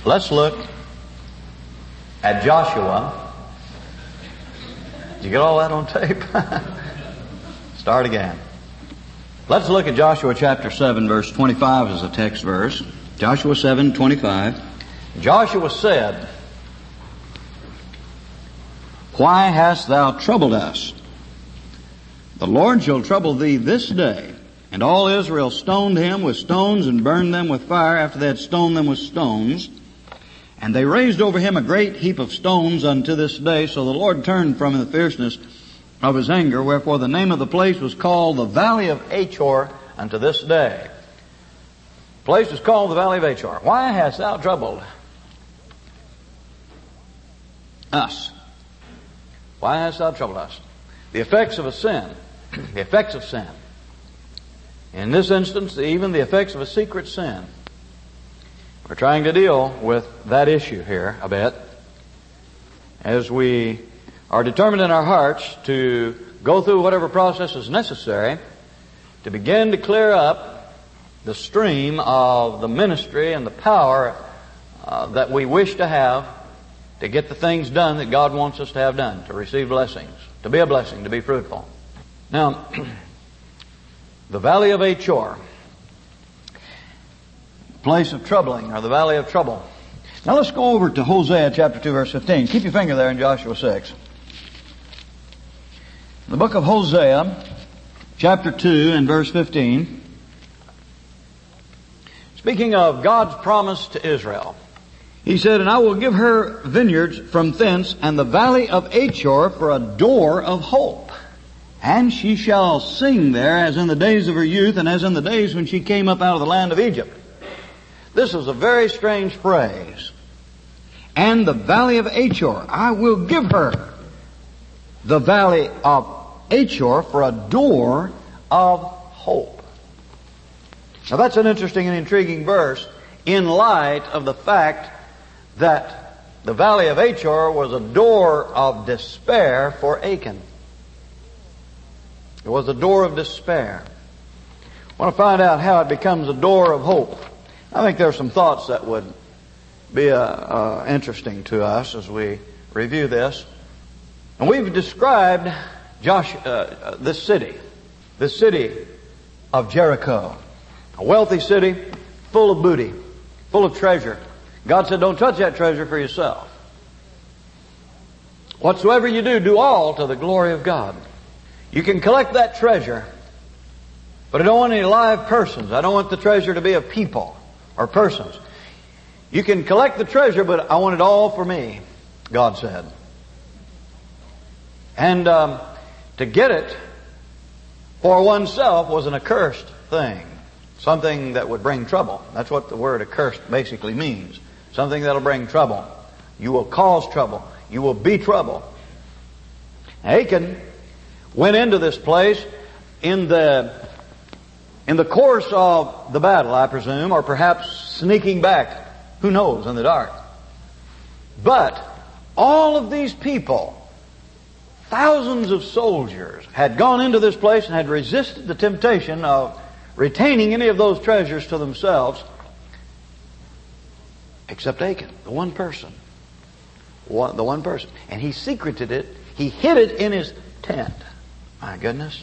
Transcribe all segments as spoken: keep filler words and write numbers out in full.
Let's look at Joshua. Did you get all that on tape? Start again. Let's look at Joshua chapter seven, verse twenty-five as a text verse. Joshua seven, twenty-five. Joshua said, "Why hast thou troubled us? The Lord shall trouble thee this day." And all Israel stoned him with stones and burned them with fire after they had stoned them with stones. And they raised over him a great heap of stones unto this day. So the Lord turned from the fierceness of his anger, wherefore the name of the place was called the Valley of Achor unto this day. The place is called the Valley of Achor. Why hast thou troubled us? Why hast thou troubled us? The effects of a sin. The effects of sin. In this instance, even the effects of a secret sin. We're trying to deal with that issue here a bit as we are determined in our hearts to go through whatever process is necessary to begin to clear up the stream of the ministry and the power uh, that we wish to have to get the things done that God wants us to have done, to receive blessings, to be a blessing, to be fruitful. Now, the Valley of Achor, place of troubling, or the Valley of Trouble. Now let's go over to Hosea chapter two, verse fifteen. Keep your finger there in Joshua six. The book of Hosea, chapter two and verse fifteen. Speaking of God's promise to Israel, He said, "And I will give her vineyards from thence, and the Valley of Achor for a door of hope. And she shall sing there as in the days of her youth, and as in the days when she came up out of the land of Egypt." This is a very strange phrase. And the Valley of Achor, I will give her the Valley of Achor for a door of hope. Now that's an interesting and intriguing verse in light of the fact that the Valley of Achor was a door of despair for Achan. It was a door of despair. I want to find out how it becomes a door of hope. I think there are some thoughts that would be uh, uh, interesting to us as we review this. And we've described Josh, uh, uh, this city, this city of Jericho, a wealthy city full of booty, full of treasure. God said, don't touch that treasure for yourself. Whatsoever you do, do all to the glory of God. You can collect that treasure, but I don't want any live persons. I don't want the treasure to be of people or persons. You can collect the treasure, but I want it all for me, God said. And um, to get it for oneself was an accursed thing. Something that would bring trouble. That's what the word accursed basically means. Something that'll bring trouble. You will cause trouble. You will be trouble. Achan went into this place in the in the course of the battle, I presume, or perhaps sneaking back. Who knows, in the dark. But all of these people, thousands of soldiers, had gone into this place and had resisted the temptation of retaining any of those treasures to themselves, except Achan, the one person. One, the one person. And he secreted it. He hid it in his tent. My goodness.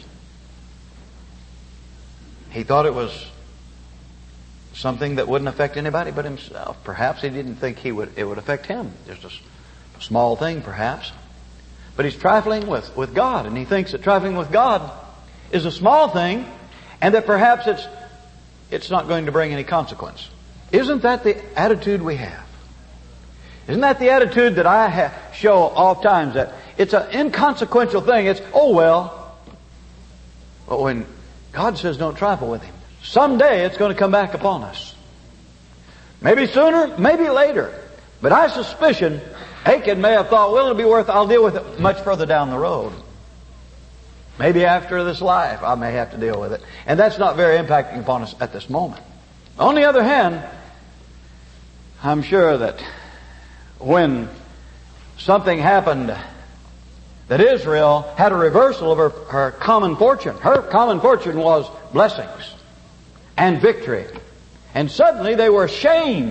He thought it was something that wouldn't affect anybody but himself. Perhaps he didn't think he would it would affect him. Just a, a small thing, perhaps. But he's trifling with, with God, and he thinks that trifling with God is a small thing, and that perhaps it's it's not going to bring any consequence. Isn't that the attitude we have? Isn't that the attitude that I ha- show all times, that it's an inconsequential thing? It's, oh well. But when God says don't trifle with Him, someday it's going to come back upon us. Maybe sooner, maybe later. But I suspicion Achan may have thought, well, it'll be worth, I'll deal with it much further down the road. Maybe after this life I may have to deal with it. And that's not very impacting upon us at this moment. On the other hand, I'm sure that when something happened, that Israel had a reversal of her, her common fortune. Her common fortune was blessings and victory. And suddenly they were ashamed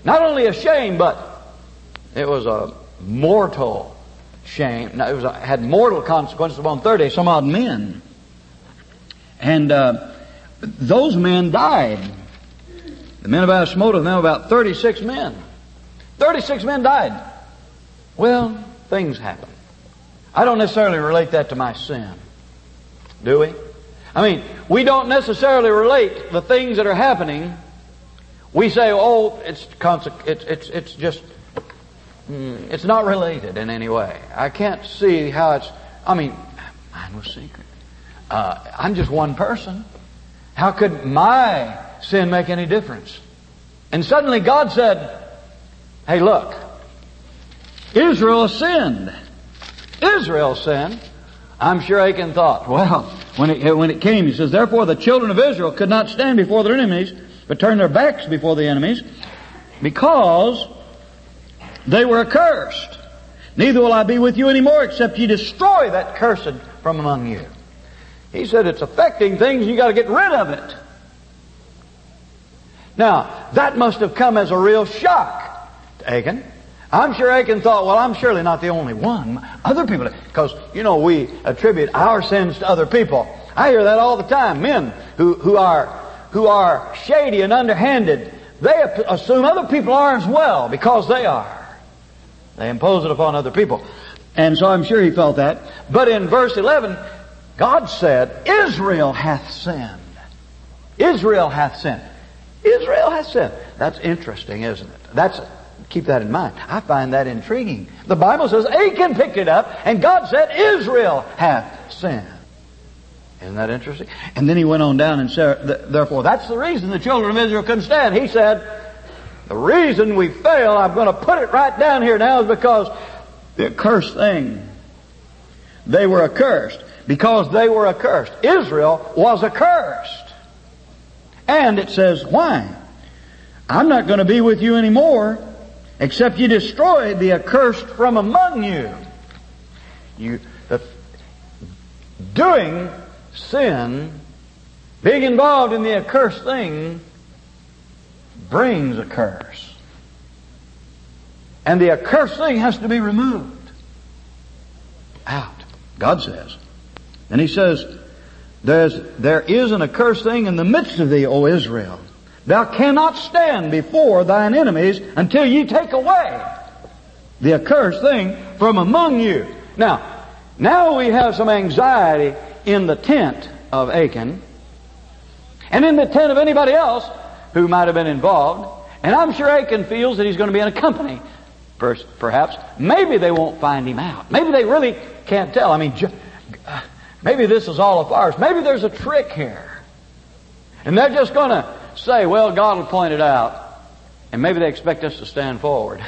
Not only a shame, but it was a mortal shame. Now, it was a, had mortal consequences upon thirty some odd men. And uh, those men died. The men of Ashmota, them about thirty-six men. thirty-six men died. Well, things happen. I don't necessarily relate that to my sin. Do we? I mean, we don't necessarily relate the things that are happening. We say, oh, it's conse- it's it's it's just mm, it's not related in any way. I can't see how it's. I mean, mine was secret. Uh, I'm just one person. How could my sin make any difference? And suddenly God said, "Hey, look, Israel sinned. Israel sinned." I'm sure Achan thought, well, when it, when it came, he says, therefore the children of Israel could not stand before their enemies, but turned their backs before the enemies, because they were accursed. Neither will I be with you anymore, except ye destroy that cursed from among you. He said it's affecting things, you got to get rid of it. Now, that must have come as a real shock to Achan. I'm sure Achan thought, well, I'm surely not the only one. Other people, because, you know, we attribute our sins to other people. I hear that all the time. Men who, who are, who are shady and underhanded, they assume other people are as well, because they are. They impose it upon other people. And so I'm sure he felt that. But in verse eleven, God said, Israel hath sinned. Israel hath sinned. Israel hath sinned. That's interesting, isn't it? That's, keep that in mind. I find that intriguing. The Bible says Achan picked it up, and God said Israel hath sinned. Isn't that interesting? And then he went on down and said, therefore, that's the reason the children of Israel couldn't stand. He said, the reason we fail, I'm going to put it right down here now, is because the accursed thing. They were accursed. Because they were accursed. Israel was accursed. And it says, why? I'm not going to be with you anymore, except you destroy the accursed from among you. You, the, doing sin, being involved in the accursed thing, brings a curse. And the accursed thing has to be removed. Out. God says. And He says, There's, there is an accursed thing in the midst of thee, O Israel. Thou cannot stand before thine enemies until ye take away the accursed thing from among you. Now, now we have some anxiety in the tent of Achan, and in the tent of anybody else who might have been involved. And I'm sure Achan feels that he's going to be in a company, perhaps. Maybe they won't find him out. Maybe they really can't tell. I mean, maybe this is all a farce. Maybe there's a trick here. And they're just going to say, well, God will point it out. And maybe they expect us to stand forward.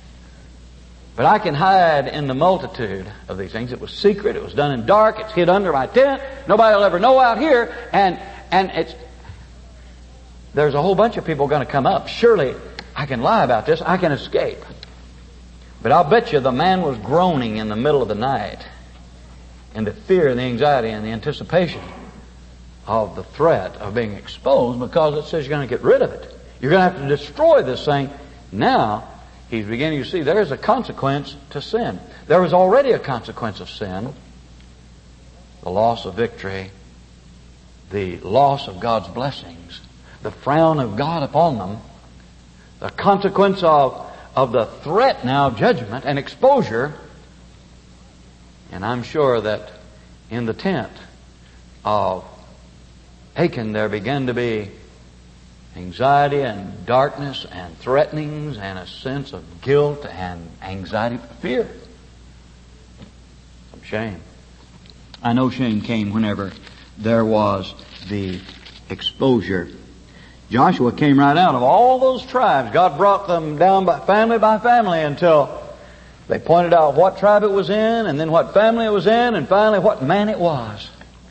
But I can hide in the multitude of these things. It was secret. It was done in dark. It's hid under my tent. Nobody will ever know out here. And, and it's, there's a whole bunch of people going to come up. Surely I can lie about this. I can escape. But I'll bet you the man was groaning in the middle of the night in the fear and the anxiety and the anticipation of the threat of being exposed, because it says you're going to get rid of it. You're going to have to destroy this thing. Now, he's beginning to see there's a consequence to sin. There was already a consequence of sin. The loss of victory. The loss of God's blessings. The frown of God upon them. The consequence of, of the threat now of judgment and exposure. And I'm sure that in the tent of Achan there began to be anxiety and darkness and threatenings and a sense of guilt and anxiety, fear. Some shame. I know shame came whenever there was the exposure. Joshua came right out of all those tribes. God brought them down by family by family until they pointed out what tribe it was in, and then what family it was in, and finally what man it was.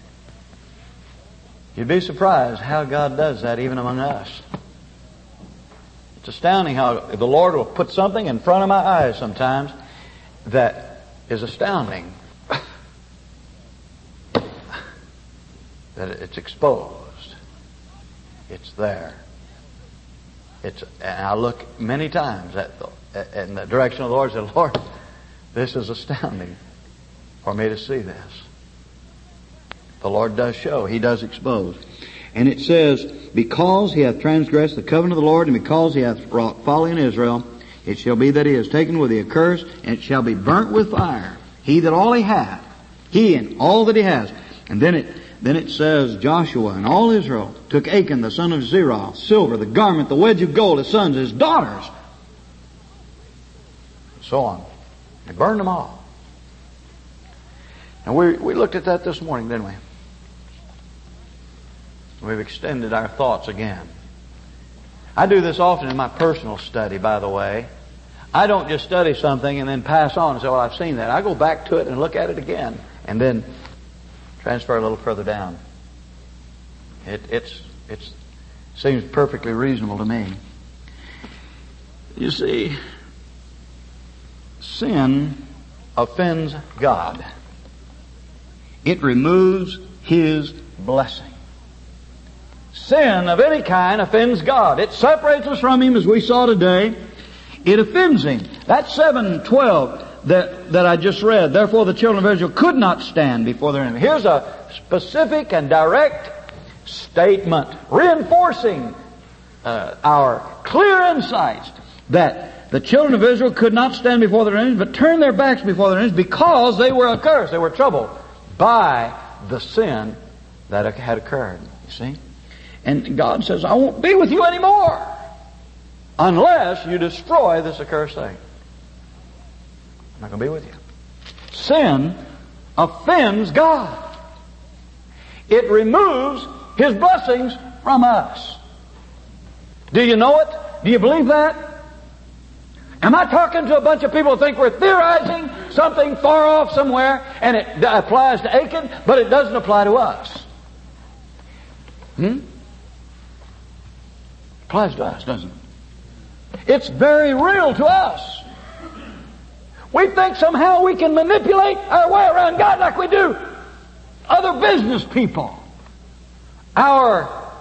You'd be surprised how God does that even among us. It's astounding how the Lord will put something in front of my eyes sometimes that is astounding. That it's exposed. It's there. It's, and I look many times at the, in the direction of the Lord and say, Lord, this is astounding for me to see this. The Lord does show. He does expose. And it says, because he hath transgressed the covenant of the Lord, and because he hath wrought folly in Israel, it shall be that he is taken with the accursed, and it shall be burnt with fire. He that all he hath, he and all that he has. And then it then it says, Joshua and all Israel took Achan the son of Zerah, silver, the garment, the wedge of gold, his sons, his daughters, so on. They burned them all. And we we looked at that this morning, didn't we? We've extended our thoughts again. I do this often in my personal study, by the way. I don't just study something and then pass on and say, well, I've seen that. I go back to it and look at it again and then transfer a little further down. It it's it's seems perfectly reasonable to me. You see, sin offends God. It removes His blessing. Sin of any kind offends God. It separates us from Him, as we saw today. It offends Him. That seven twelve that, that I just read, therefore the children of Israel could not stand before their enemy. Here's a specific and direct statement reinforcing uh, our clear insights that the children of Israel could not stand before their enemies, but turned their backs before their enemies because they were accursed. They were troubled by the sin that had occurred. You see? And God says, I won't be with you anymore unless you destroy this accursed thing. I'm not going to be with you. Sin offends God. It removes His blessings from us. Do you know it? Do you believe that? Am I talking to a bunch of people who think we're theorizing something far off somewhere and it applies to Achan, but it doesn't apply to us? Hmm? Applies to us, doesn't it? It's very real to us. We think somehow we can manipulate our way around God like we do other business people. Our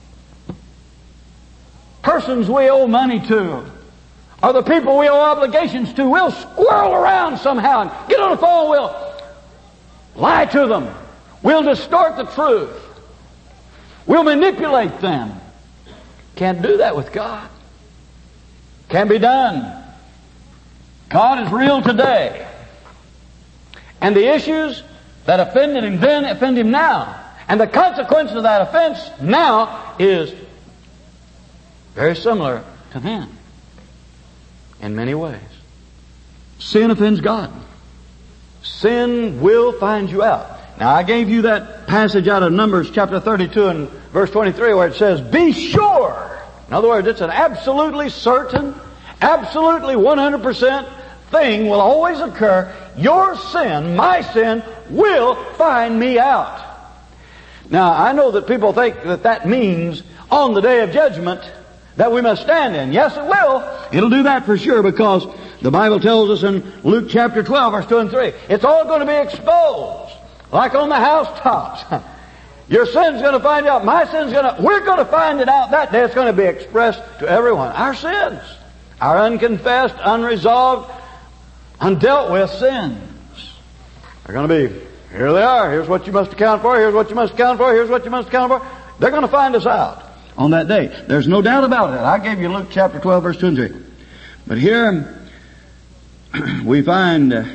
persons we owe money to, or the people we owe obligations to, we'll squirrel around somehow and get on the phone, we'll lie to them. We'll distort the truth. We'll manipulate them. Can't do that with God. Can't be done. God is real today. And the issues that offended Him then offend Him now. And the consequence of that offense now is very similar to then in many ways. Sin offends God. Sin will find you out. Now, I gave you that passage out of Numbers chapter thirty-two and verse twenty-three where it says, be sure. In other words, it's an absolutely certain, absolutely one hundred percent thing will always occur. Your sin, my sin, will find me out. Now, I know that people think that that means on the day of judgment that we must stand in. Yes, it will. It'll do that for sure, because the Bible tells us in Luke chapter twelve, verse two and three, it's all going to be exposed. Like on the housetops. Your sin's going to find out. My sin's going to... We're going to find it out that day. It's going to be expressed to everyone. Our sins. Our unconfessed, unresolved, undealt with sins. They're going to be, here they are. Here's what you must account for. Here's what you must account for. Here's what you must account for. They're going to find us out on that day. There's no doubt about it. I gave you Luke chapter twelve, verse two and three. But here we find... Uh,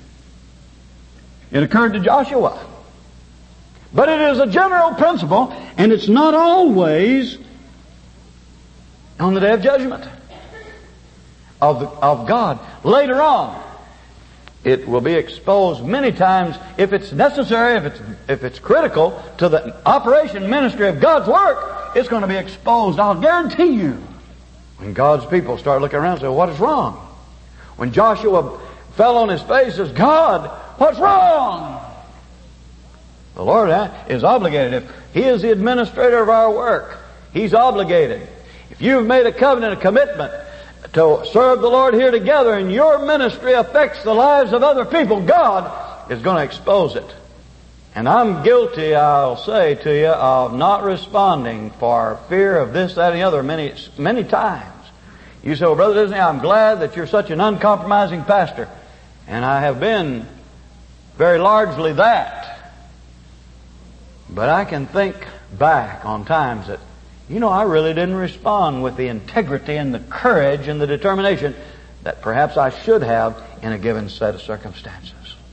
It occurred to Joshua. But it is a general principle, and it's not always on the day of judgment of, the, of God. Later on, it will be exposed many times if it's necessary, if it's, if it's critical to the operation ministry of God's work. It's going to be exposed, I'll guarantee you. When God's people start looking around and say, what is wrong? When Joshua fell on his face and says, God, what's wrong? The Lord is obligated. If He is the administrator of our work, He's obligated. If you've made a covenant, a commitment to serve the Lord here together, and your ministry affects the lives of other people, God is going to expose it. And I'm guilty, I'll say to you, of not responding for fear of this, that, and the other many, many times. You say, well, Brother Disney, I'm glad that you're such an uncompromising pastor. And I have been very largely that. But I can think back on times that, you know, I really didn't respond with the integrity and the courage and the determination that perhaps I should have in a given set of circumstances.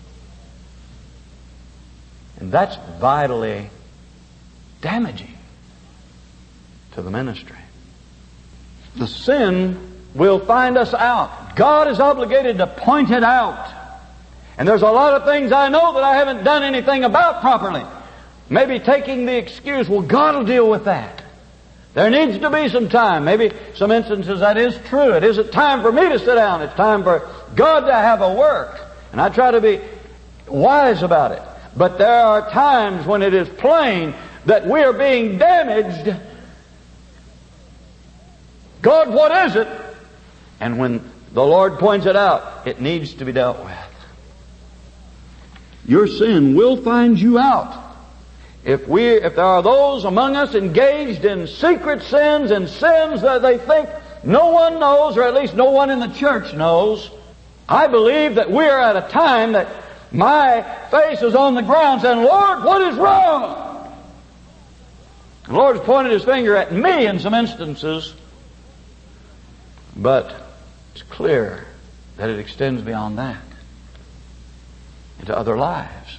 And that's vitally damaging to the ministry. The sin will find us out. God is obligated to point it out. And there's a lot of things I know that I haven't done anything about properly. Maybe taking the excuse, well, God will deal with that. There needs to be some time. Maybe some instances that is true. It isn't time for me to sit down. It's time for God to have a work. And I try to be wise about it. But there are times when it is plain that we are being damaged. God, what is it? And when the Lord points it out, it needs to be dealt with. Your sin will find you out. If we, if there are those among us engaged in secret sins and sins that they think no one knows, or at least no one in the church knows, I believe that we are at a time that my face is on the ground saying, Lord, what is wrong? The Lord has pointed His finger at me in some instances, but it's clear that it extends beyond that into other lives.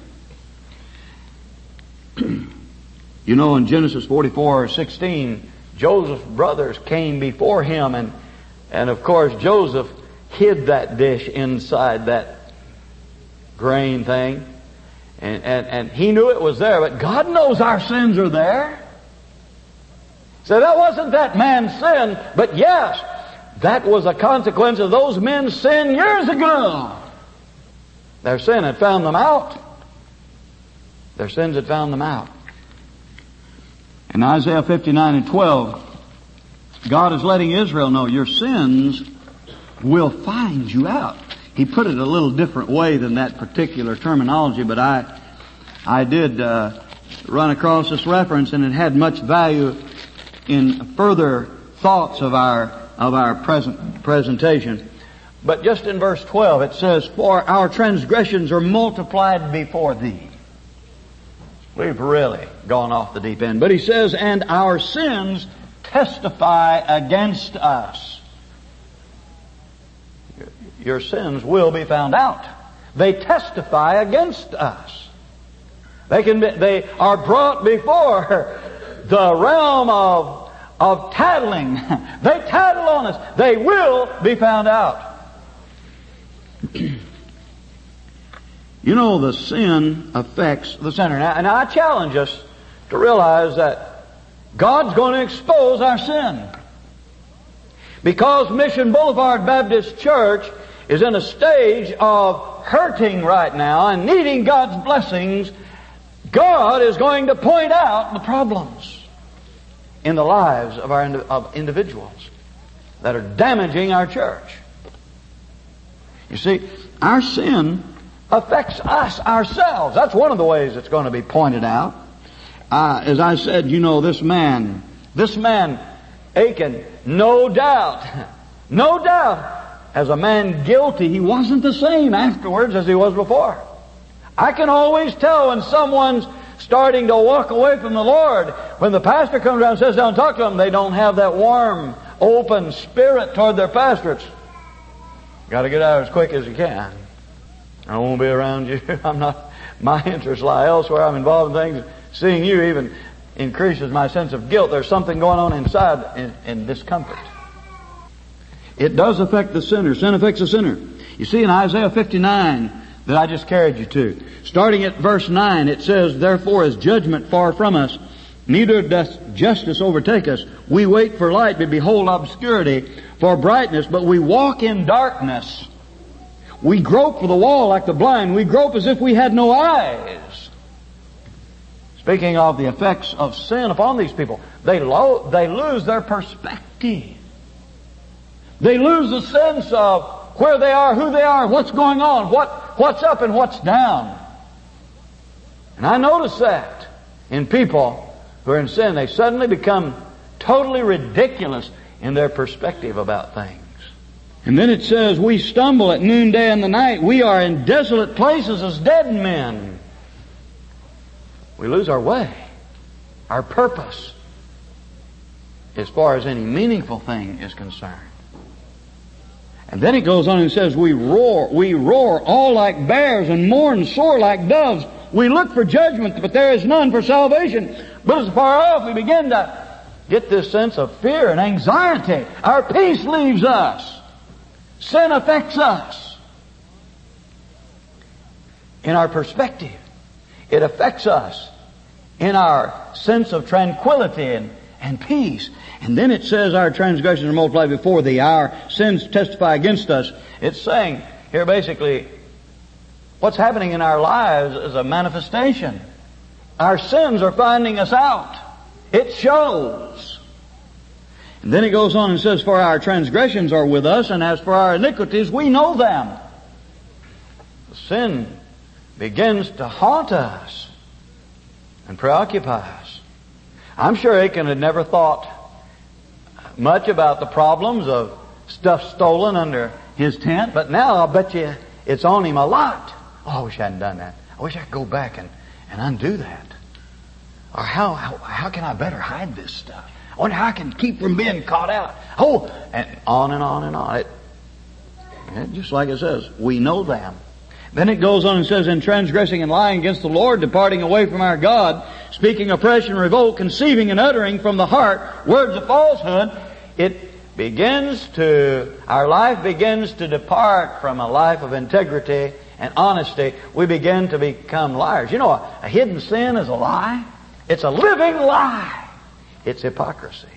You know, in Genesis forty-four sixteen, Joseph's brothers came before him, and and of course Joseph hid that dish inside that grain thing, and, and, and he knew it was there, but God knows our sins are there. So that wasn't that man's sin, but yes, that was a consequence of those men's sin years ago. Their sin had found them out. Their sins had found them out. In Isaiah fifty-nine and twelve, God is letting Israel know your sins will find you out. He put it a little different way than that particular terminology, but I I did uh, run across this reference, and it had much value in further thoughts of our of our present presentation. But just in verse twelve it says, for our transgressions are multiplied before thee. We've really gone off the deep end. But he says, and our sins testify against us. Your sins will be found out. They testify against us. They can be, they are brought before the realm of, of tattling. They tattle on us. They will be found out. You know, the sin affects the sinner. Now, and I challenge us to realize that God's going to expose our sin. Because Mission Boulevard Baptist Church is in a stage of hurting right now and needing God's blessings, God is going to point out the problems in the lives of our of individuals that are damaging our church. You see, our sin affects us ourselves. That's one of the ways it's going to be pointed out. Uh, as I said, you know, this man, this man, Achan, no doubt, no doubt, as a man guilty, he wasn't the same afterwards as he was before. I can always tell when someone's starting to walk away from the Lord. When the pastor comes around and sits down and talks to them, they don't have that warm, open spirit toward their pastor. It's, got to get out as quick as you can. I won't be around you. I'm not, my interests lie elsewhere. I'm involved in things. Seeing you even increases my sense of guilt. There's something going on inside in, in discomfort. It does affect the sinner. Sin affects the sinner. You see in Isaiah fifty-nine that I just carried you to, starting at verse nine, it says, therefore is judgment far from us, neither doth justice overtake us. We wait for light, but behold obscurity, for brightness, but we walk in darkness. We grope for the wall like the blind. We grope as if we had no eyes. Speaking of the effects of sin upon these people, they lo- they lose their perspective. They lose the sense of where they are, who they are, what's going on, what what's up and what's down. And I notice that in people who are in sin. They suddenly become totally ridiculous in their perspective about things. And then it says, we stumble at noonday and the night. We are in desolate places as dead men. We lose our way, our purpose, as far as any meaningful thing is concerned. And then it goes on and says, we roar, we roar all like bears and mourn sore like doves. We look for judgment, but there is none, for salvation. But as far off, we begin to get this sense of fear and anxiety. Our peace leaves us. Sin affects us. In our perspective, it affects us in our sense of tranquility and, and peace. And then it says our transgressions are multiplied before thee. Our sins testify against us. It's saying here basically what's happening in our lives is a manifestation. Our sins are finding us out. It shows. And then it goes on and says, for our transgressions are with us, and as for our iniquities, we know them. Sin begins to haunt us and preoccupy us. I'm sure Achan had never thought much about the problems of stuff stolen under his tent, but now I'll bet you it's on him a lot. Oh, I wish I hadn't done that. I wish I could go back and, and undo that. Or how, how how can I better hide this stuff? I wonder how I can keep from being caught out. Oh, and on and on and on. It, it, just like it says, we know them. Then it goes on and says, in transgressing and lying against the Lord, departing away from our God, speaking oppression, revolt, conceiving and uttering from the heart words of falsehood, it begins to, our life begins to depart from a life of integrity and honesty. We begin to become liars. You know, a, a hidden sin is a lie. It's a living lie. It's hypocrisy.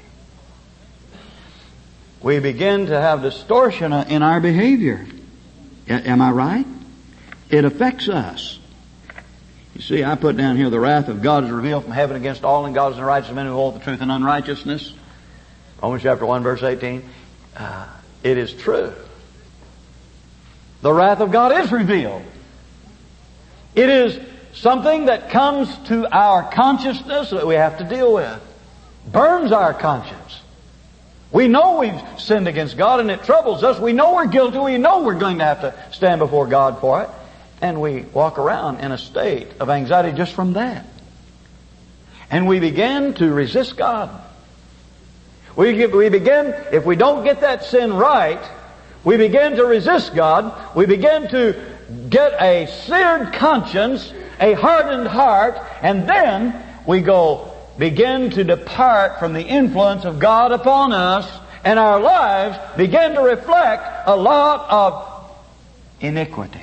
We begin to have distortion in our behavior. Am I right? It affects us. You see, I put down here, the wrath of God is revealed from heaven against all ungodliness and righteous men who hold the truth in unrighteousness. Romans chapter one, verse eighteen. Uh, it is true. The wrath of God is revealed. It is something that comes to our consciousness that we have to deal with. Burns our conscience. We know we've sinned against God and it troubles us. We know we're guilty. We know we're going to have to stand before God for it. And we walk around in a state of anxiety just from that. And we begin to resist God. We, get, we begin, if we don't get that sin right, we begin to resist God. We begin to get a seared conscience, a hardened heart, and then we go begin to depart from the influence of God upon us, and our lives begin to reflect a lot of iniquity.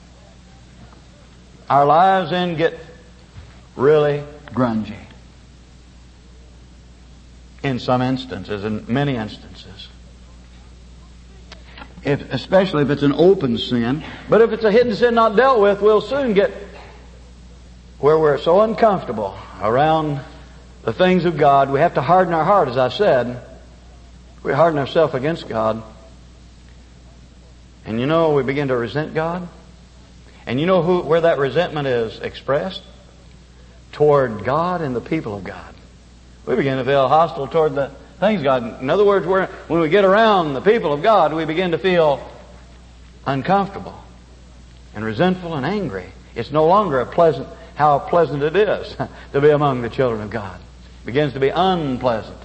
Our lives then get really grungy. In some instances, in many instances. If, especially if it's an open sin. But if it's a hidden sin not dealt with, we'll soon get where we're so uncomfortable around the things of God. We have to harden our heart, as I said. We harden ourselves against God. And you know, we begin to resent God. And you know who, where that resentment is expressed? Toward God and the people of God. We begin to feel hostile toward the things of God. In other words, we're, when we get around the people of God, we begin to feel uncomfortable and resentful and angry. It's no longer a pleasant, how pleasant it is to be among the children of God. It begins to be unpleasant.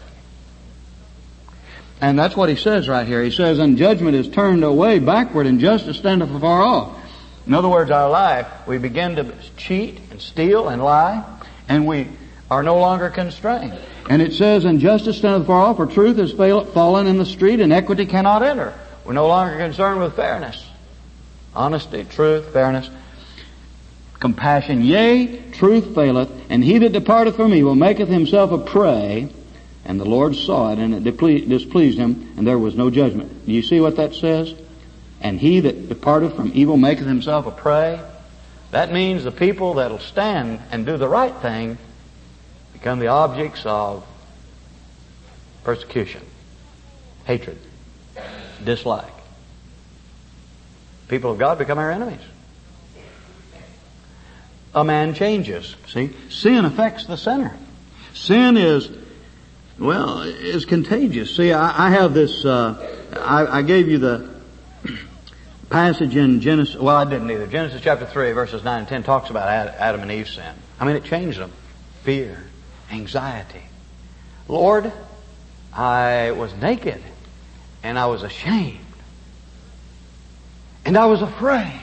And that's what he says right here. He says, and judgment is turned away backward, and justice standeth afar off. In other words, our life, we begin to cheat and steal and lie, and we are no longer constrained. And it says, and justice standeth afar off, for truth is fallen in the street, and equity cannot enter. We're no longer concerned with fairness. Honesty, truth, fairness, compassion. Yea, truth faileth, and he that departeth from evil maketh himself a prey. And the Lord saw it, and it displeased him, and there was no judgment. Do you see what that says? And he that departeth from evil maketh himself a prey. That means the people that'll stand and do the right thing become the objects of persecution, hatred, dislike. People of God become our enemies. a man changes. See, sin affects the sinner. Sin is, well, is contagious. See, I, I have this, uh, I, I gave you the passage in Genesis, well, I didn't either. Genesis chapter three, verses nine and ten talks about Adam and Eve's sin. I mean, it changed them. Fear, anxiety. Lord, I was naked and I was ashamed and I was afraid.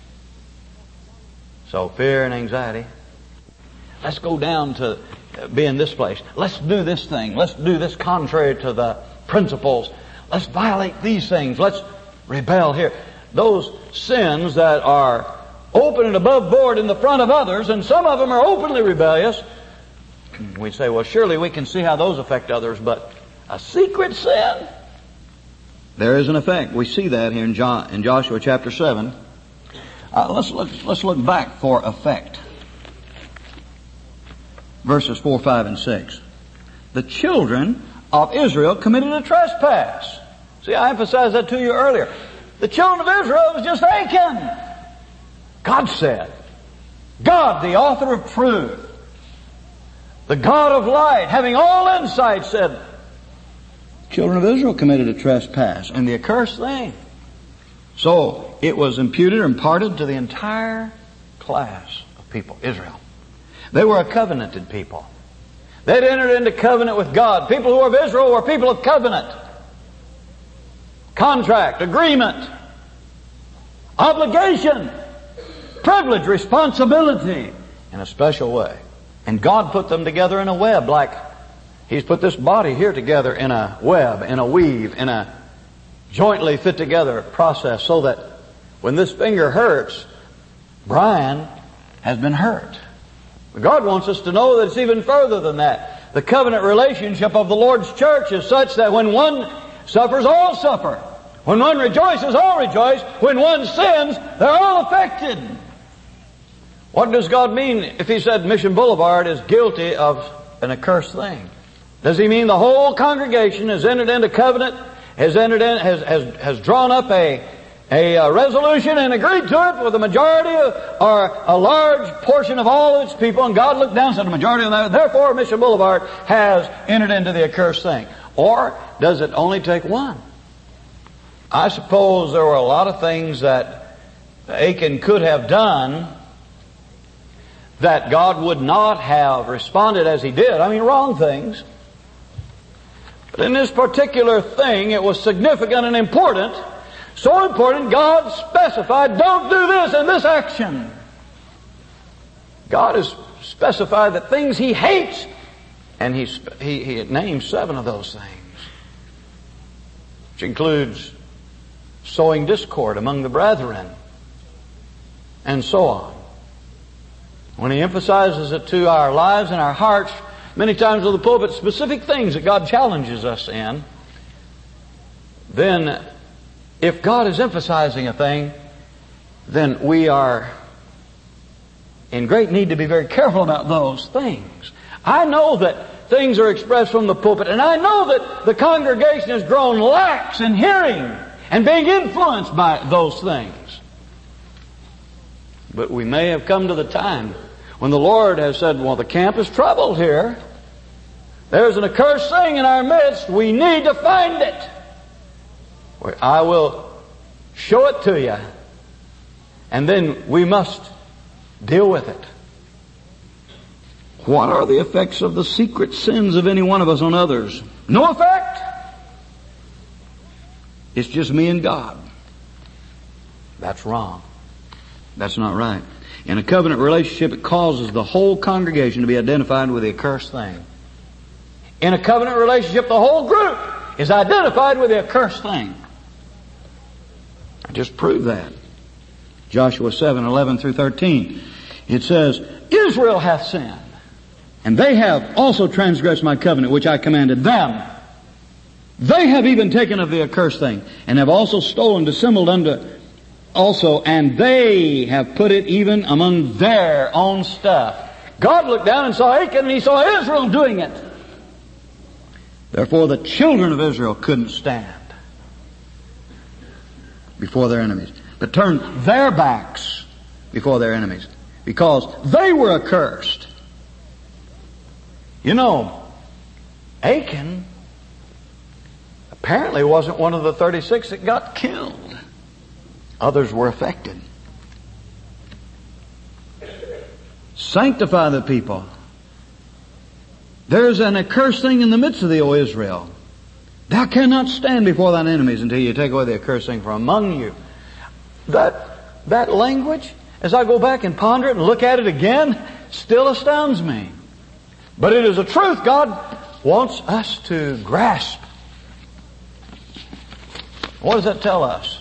So fear and anxiety. Let's go down to be in this place. Let's do this thing. Let's do this contrary to the principles. Let's violate these things. Let's rebel here. Those sins that are open and above board in the front of others, and some of them are openly rebellious. We say, well, surely we can see how those affect others, but a secret sin, there is an effect. We see that here in, jo- in Joshua chapter seven. Uh, let's look, let's look back for effect. Verses four, five, and six. The children of Israel committed a trespass. See, I emphasized that to you earlier. The children of Israel was just Achan. God said, God, the author of truth, the God of light, having all insight, said, children of Israel committed a trespass and the accursed thing. So it was imputed or imparted to the entire class of people, Israel. They were a covenanted people. They'd entered into covenant with God. People who were of Israel were people of covenant. Contract, agreement, obligation, privilege, responsibility in a special way. And God put them together in a web, like He's put this body here together in a web, in a weave, in a jointly fit together process, so that when this finger hurts, Brian has been hurt. But God wants us to know that it's even further than that. The covenant relationship of the Lord's church is such that when one suffers, all suffer. When one rejoices, all rejoice. When one sins, they're all affected. What does God mean if He said Mission Boulevard is guilty of an accursed thing? Does He mean the whole congregation has entered into covenant, has entered in, has has, has drawn up a a uh, resolution and agreed to it with a majority of, or a large portion of all of its people, and God looked down and said, the majority of them, therefore Mission Boulevard has entered into the accursed thing? Or does it only take one? I suppose there were a lot of things that Achan could have done that God would not have responded as He did. I mean, wrong things. But in this particular thing, it was significant and important. So important, God specified, don't do this in this action. God has specified that things He hates, and He, he, he names seven of those things, which includes sowing discord among the brethren, and so on. When He emphasizes it to our lives and our hearts, many times in the pulpit, specific things that God challenges us in, then if God is emphasizing a thing, then we are in great need to be very careful about those things. I know that things are expressed from the pulpit, and I know that the congregation has grown lax in hearing and being influenced by those things. But we may have come to the time when the Lord has said, well, the camp is troubled here. There's an accursed thing in our midst. We need to find it. I will show it to you. And then we must deal with it. What are the effects of the secret sins of any one of us on others? No effect. It's just me and God. That's wrong. That's not right. In a covenant relationship, it causes the whole congregation to be identified with the accursed thing. In a covenant relationship, the whole group is identified with the accursed thing. I just proved that. Joshua seven, eleven through thirteen. It says, Israel hath sinned, and they have also transgressed my covenant, which I commanded them. They have even taken of the accursed thing, and have also stolen, dissembled unto also, and they have put it even among their own stuff. God looked down and saw Achan, and He saw Israel doing it. Therefore the children of Israel couldn't stand before their enemies, but turned their backs before their enemies. because they were accursed. You know, Achan apparently wasn't one of the thirty-six that got killed. Others were affected. Sanctify the people. There's an accursed thing in the midst of thee, O Israel. Thou cannot stand before thine enemies until you take away the accursed thing from among you. That, that language, as I go back and ponder it and look at it again, still astounds me. But it is a truth God wants us to grasp. What does that tell us?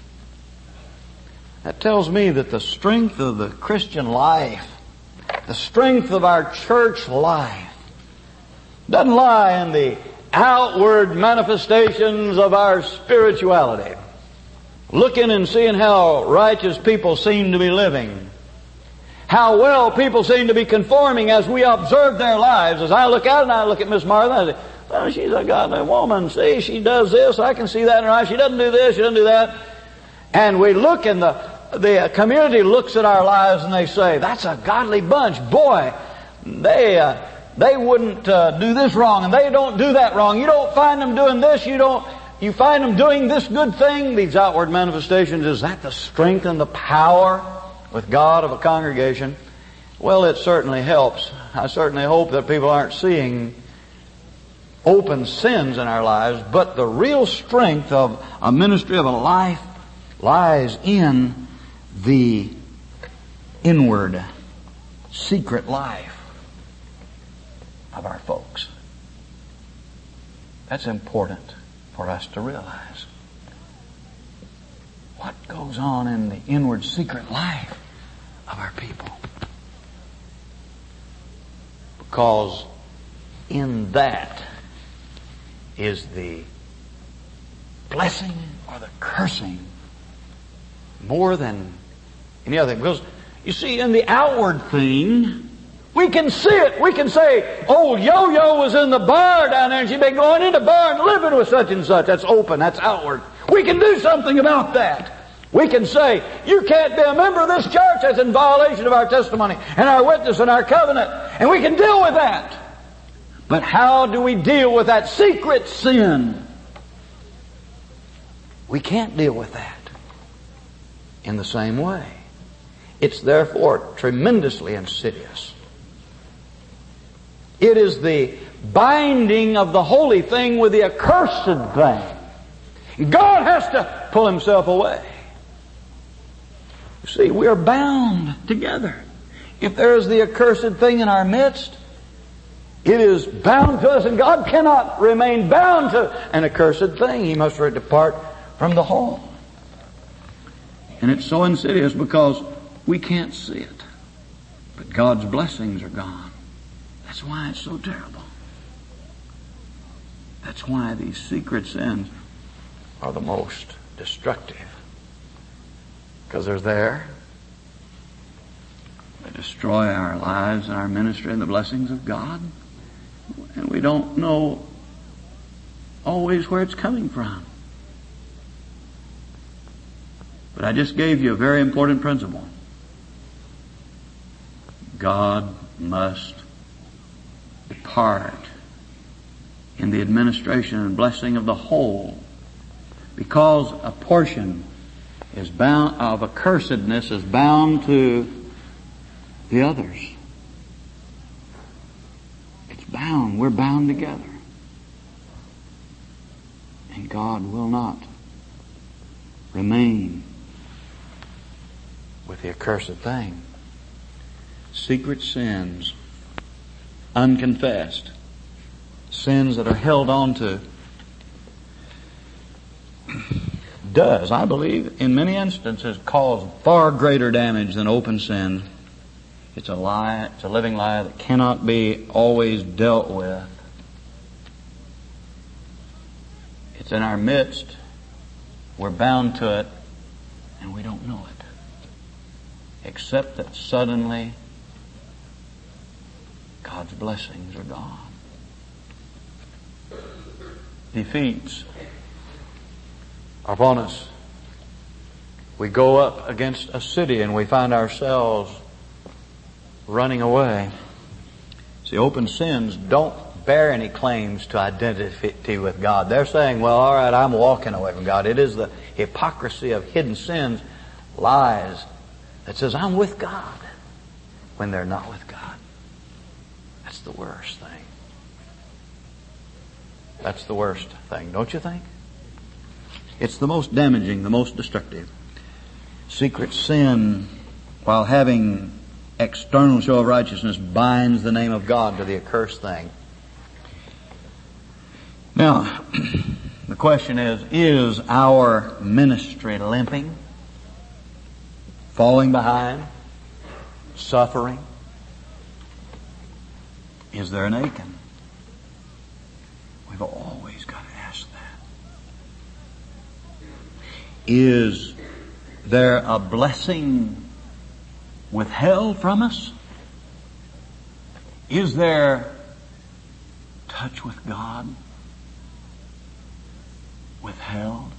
That tells me that the strength of the Christian life, the strength of our church life, doesn't lie in the outward manifestations of our spirituality. Looking and seeing how righteous people seem to be living. How well people seem to be conforming as we observe their lives. As I look out and I look at Miss Martha, I say, well, she's a godly woman. See, she does this. I can see that in her eyes. She doesn't do this. She doesn't do that. And we look and the, the community looks at our lives and they say, that's a godly bunch. Boy, they, uh, they wouldn't uh, do this wrong and they don't do that wrong. You don't find them doing this. You don't, you find them doing this good thing. These outward manifestations, is that the strength and the power with God of a congregation? Well, it certainly helps. I certainly hope that people aren't seeing open sins in our lives, but the real strength of a ministry of a life lies in the inward, secret life of our folks. That's important for us to realize. What goes on in the inward, secret life of our people? Because in that is the blessing or the cursing more than any other thing. Because, you see, in the outward thing, we can see it. We can say, old Yo-Yo was in the bar down there and she'd been going in the bar and living with such and such. That's open. That's outward. We can do something about that. We can say, you can't be a member of this church. That's in violation of our testimony and our witness and our covenant. And we can deal with that. But how do we deal with that secret sin? We can't deal with that in the same way. It's therefore tremendously insidious. It is the binding of the holy thing with the accursed thing. God has to pull himself away. You see, we are bound together. If there is the accursed thing in our midst, it is bound to us, and God cannot remain bound to an accursed thing. He must depart from the whole. And it's so insidious because we can't see it. But God's blessings are gone. That's why it's so terrible. That's why these secret sins are the most destructive. Because they're there. They destroy our lives and our ministry and the blessings of God. And we don't know always where it's coming from. But I just gave you a very important principle. God must depart in the administration and blessing of the whole, because a portion is bound of accursedness is bound to the others. It's bound. We're bound together. And God will not remain with the accursed thing. Secret sins, unconfessed, sins that are held on to, does, I believe, in many instances cause far greater damage than open sin. It's a lie, it's a living lie that cannot be always dealt with. It's in our midst, we're bound to it, and we don't know it. Except that suddenly God's blessings are gone. Defeats are upon us. We go up against a city and we find ourselves running away. See, open sins don't bear any claims to identity with God. They're saying, well, all right, I'm walking away from God. It is the hypocrisy of hidden sins, lies, that says, I'm with God, when they're not with God. That's the worst thing. That's the worst thing, don't you think? It's the most damaging, the most destructive. Secret sin, while having external show of righteousness, binds the name of God to the accursed thing. Now, the question is, is our ministry limping, falling behind, suffering? Is there an Achan? We've always got to ask that. Is there a blessing withheld from us? Is there touch with God withheld?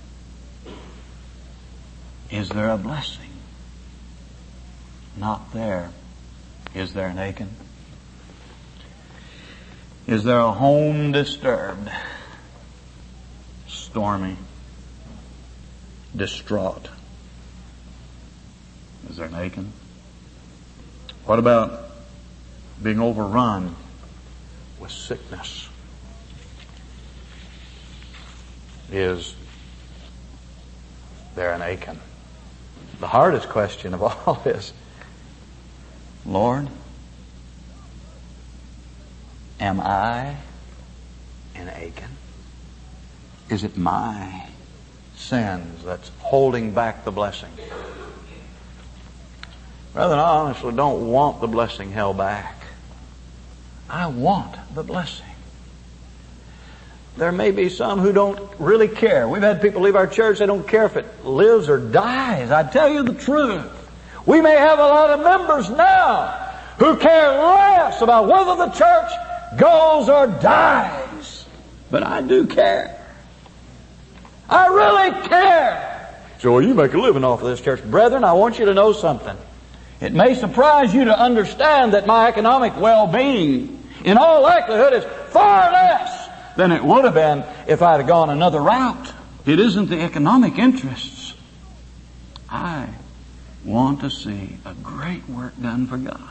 Is there a blessing not there? Is there an Achan? Is there a home disturbed, stormy, distraught? Is there an Achan? What about being overrun with sickness? Is there an Achan? The hardest question of all is, Lord, am I an Achan? Is it my sins that's holding back the blessing? Rather, I honestly don't want the blessing held back. I want the blessing. There may be some who don't really care. We've had people leave our church, they don't care if it lives or dies. I tell you the truth. We may have a lot of members now who care less about whether the church goes or dies. But I do care. I really care. So, well, you make a living off of this church. Brethren, I want you to know something. It may surprise you to understand that my economic well-being, in all likelihood, is far less than it would have been if I'd have gone another route. It isn't the economic interests. I want to see a great work done for God.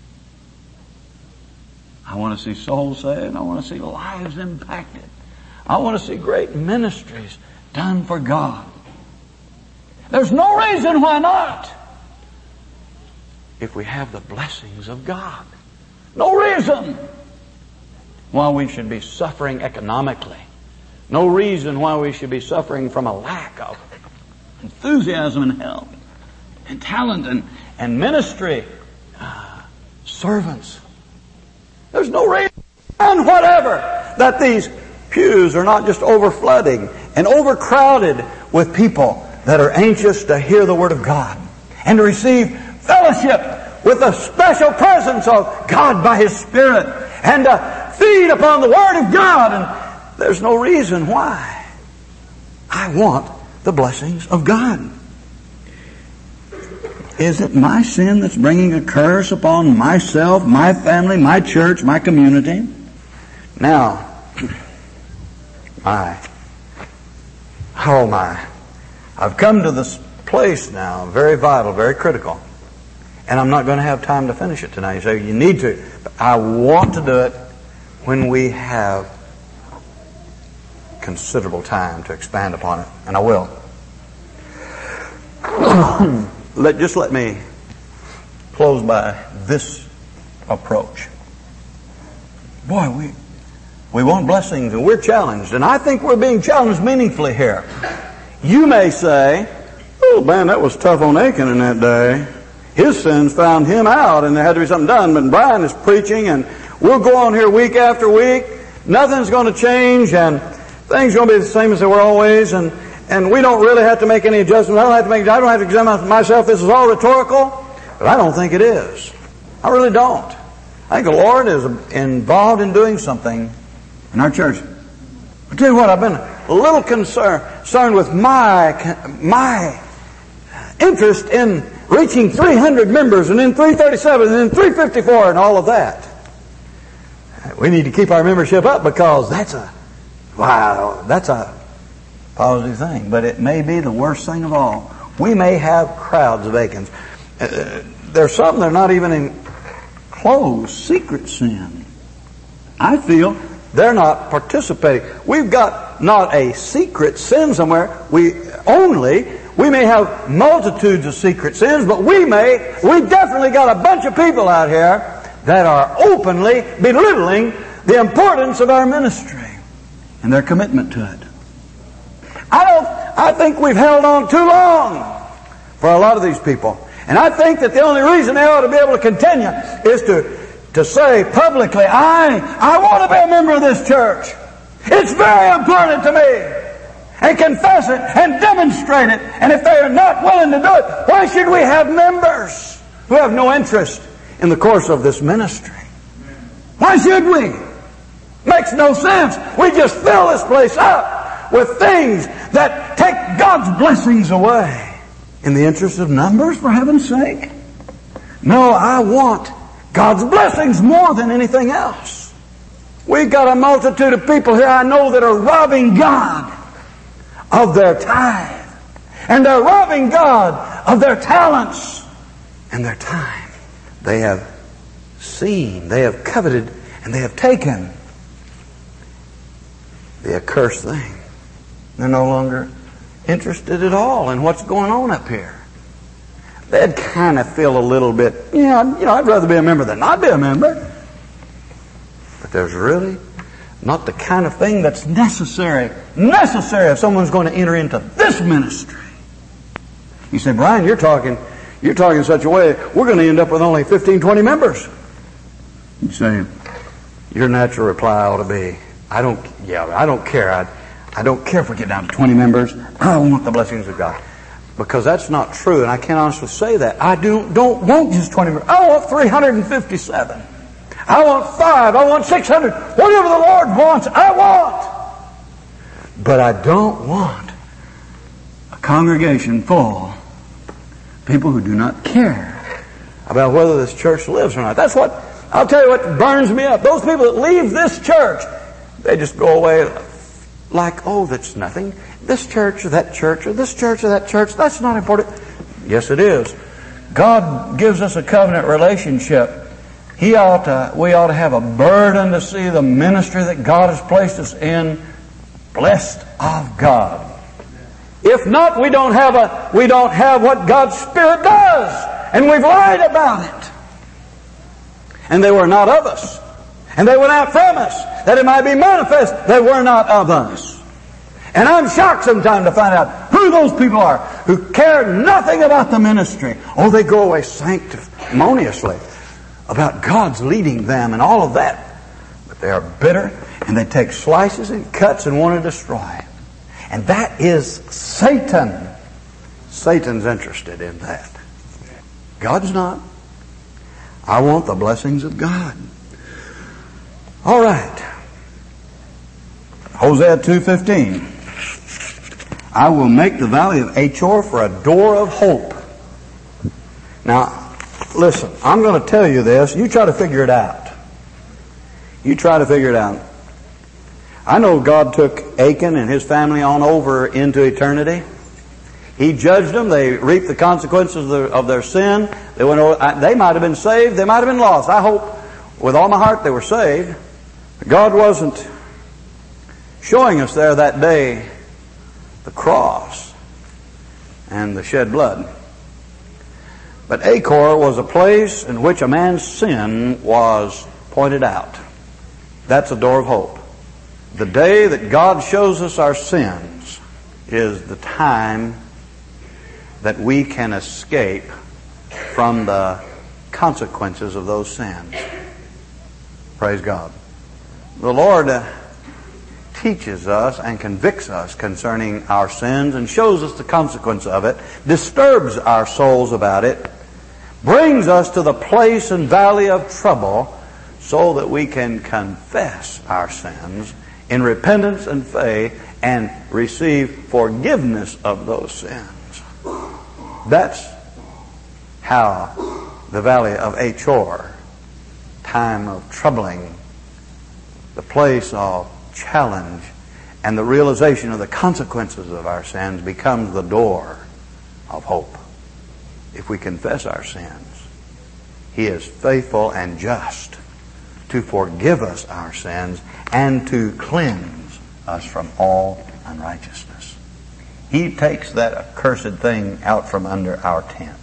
I want to see souls saved. I want to see lives impacted. I want to see great ministries done for God. There's no reason why not, if we have the blessings of God. No reason why we should be suffering economically. No reason why we should be suffering from a lack of enthusiasm and help and talent and, and ministry, uh, servants. There's no reason whatever that these pews are not just overflooding and overcrowded with people that are anxious to hear the Word of God and to receive fellowship with the special presence of God by His Spirit and to feed upon the Word of God. And there's no reason why. I want the blessings of God. Is it my sin that's bringing a curse upon myself, my family, my church, my community? Now, my, oh my, I've come to this place now, very vital, very critical, and I'm not going to have time to finish it tonight. You say, you need to. But I want to do it when we have considerable time to expand upon it, and I will. Let, just let me close by this approach. Boy, we we want blessings and we're challenged, and I think we're being challenged meaningfully here. You may say, oh man, that was tough on Achan in that day. His sins found him out and there had to be something done. But Brian is preaching and we'll go on here week after week. Nothing's going to change and things are going to be the same as they were always, and And we don't really have to make any adjustments. I don't have to make, I don't have to examine myself. This is all rhetorical. But I don't think it is. I really don't. I think the Lord is involved in doing something in our church. I'll tell you what, I've been a little concerned, concerned with my, my interest in reaching three hundred members, and then three thirty-seven, and then three fifty-four, and all of that. We need to keep our membership up because that's a, wow, that's a positive thing. But it may be the worst thing of all. We may have crowds of Achans. Uh, there's some that are not even in closed, secret sin. I feel they're not participating. We've got not a secret sin somewhere. We only, we may have multitudes of secret sins, but we may, we've definitely got a bunch of people out here that are openly belittling the importance of our ministry and their commitment to it. I don't, I think we've held on too long for a lot of these people. And I think that the only reason they ought to be able to continue is to, to say publicly, I, I want to be a member of this church. It's very important to me. And confess it and demonstrate it. And if they are not willing to do it, why should we have members who have no interest in the course of this ministry? Why should we? Makes no sense. We just fill this place up with things that take God's blessings away. In the interest of numbers, for heaven's sake? No, I want God's blessings more than anything else. We've got a multitude of people here I know that are robbing God of their tithe. And they're robbing God of their talents and their time. They have seen, they have coveted, and they have taken the accursed thing. They're no longer interested at all in what's going on up here. They'd kind of feel a little bit, yeah, you know, I'd rather be a member than not be a member. But there's really not the kind of thing that's necessary, necessary if someone's going to enter into this ministry. You say, Brian, you're talking, you're talking in such a way, we're going to end up with only fifteen, twenty members. You say, your natural reply ought to be, I don't, yeah, I don't care. I, I don't care if we get down to twenty members. I want the blessings of God. Because that's not true, and I can't honestly say that. I do, don't want just twenty members. I want three hundred fifty-seven. I want five. I want six hundred. Whatever the Lord wants, I want. But I don't want a congregation full of people who do not care about whether this church lives or not. That's what, I'll tell you what burns me up. Those people that leave this church, they just go away like, oh, that's nothing. This church or that church or this church or that church, that's not important. Yes, it is. God gives us a covenant relationship. He ought to, we ought to have a burden to see the ministry that God has placed us in blessed of God. If not, we don't have a, we don't have what God's Spirit does. And we've lied about it. And they were not of us. And they went out from us, that it might be manifest they were not of us. And I'm shocked sometimes to find out who those people are who care nothing about the ministry. Oh, they go away sanctimoniously about God's leading them and all of that. But they are bitter and they take slices and cuts and want to destroy. And that is Satan. Satan's interested in that. God's not. I want the blessings of God. All right. Hosea two fifteen. I will make the valley of Achor for a door of hope. Now, listen, I'm going to tell you this. You try to figure it out. You try to figure it out. I know God took Achan and his family on over into eternity. He judged them. They reaped the consequences of their, of their sin. They went over, they might have been saved. They might have been lost. I hope with all my heart they were saved. God wasn't showing us there that day the cross and the shed blood. But Achor was a place in which a man's sin was pointed out. That's a door of hope. The day that God shows us our sins is the time that we can escape from the consequences of those sins. Praise God. The Lord uh, teaches us and convicts us concerning our sins and shows us the consequence of it, disturbs our souls about it, brings us to the place and valley of trouble so that we can confess our sins in repentance and faith and receive forgiveness of those sins. That's how the valley of Achor, time of troubling, the place of challenge, and the realization of the consequences of our sins becomes the door of hope. If we confess our sins, He is faithful and just to forgive us our sins and to cleanse us from all unrighteousness. He takes that accursed thing out from under our tent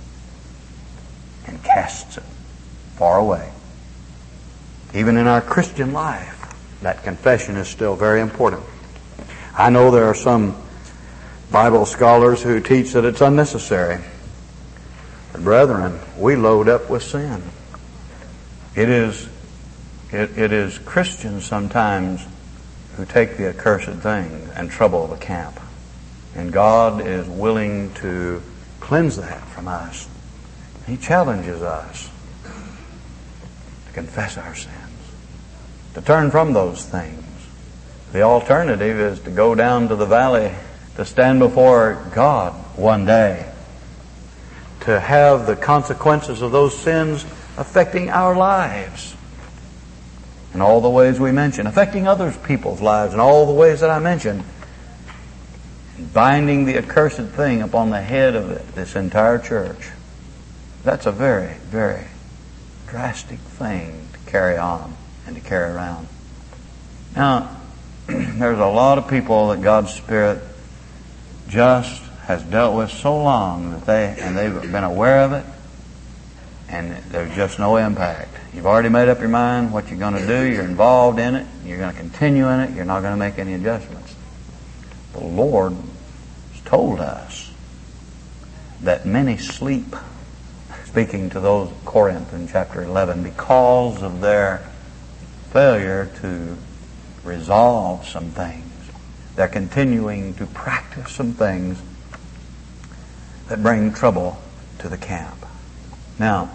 and casts it far away. Even in our Christian life, that confession is still very important. I know there are some Bible scholars who teach that it's unnecessary. But brethren, we load up with sin. It is, it, it is Christians sometimes who take the accursed thing and trouble the camp. And God is willing to cleanse that from us. He challenges us to confess our sins, to turn from those things. The alternative is to go down to the valley, to stand before God one day, to have the consequences of those sins affecting our lives in all the ways we mentioned, affecting other people's lives in all the ways that I mentioned, and binding the accursed thing upon the head of this entire church. That's a very, very drastic thing to carry on and to carry around. Now, there's a lot of people that God's Spirit just has dealt with so long that they, and they've been aware of it, and there's just no impact. You've already made up your mind what you're going to do. You're involved in it. You're going to continue in it. You're not going to make any adjustments. The Lord has told us that many sleep, speaking to those of Corinth in chapter eleven, because of their failure to resolve some things. They're continuing to practice some things that bring trouble to the camp. Now,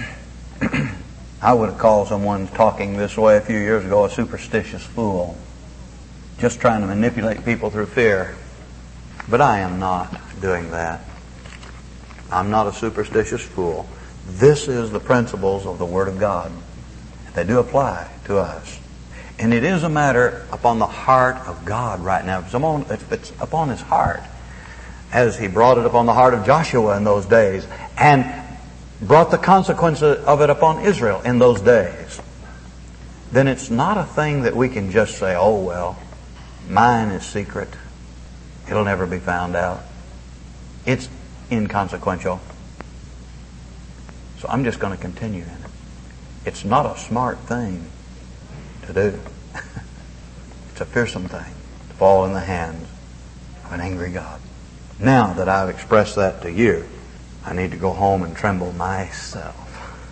I would have called someone talking this way a few years ago a superstitious fool, just trying to manipulate people through fear. But I am not doing that. I'm not a superstitious fool. This is the principles of the Word of God. They do apply to us. And it is a matter upon the heart of God right now. It's upon, it's upon His heart, as He brought it upon the heart of Joshua in those days, and brought the consequences of it upon Israel in those days. Then it's not a thing that we can just say, oh well, mine is secret. It'll never be found out. It's inconsequential. So I'm just going to continue in it. It's not a smart thing to do. It's a fearsome thing to fall in the hands of an angry God. Now that I've expressed that to you, I need to go home and tremble myself.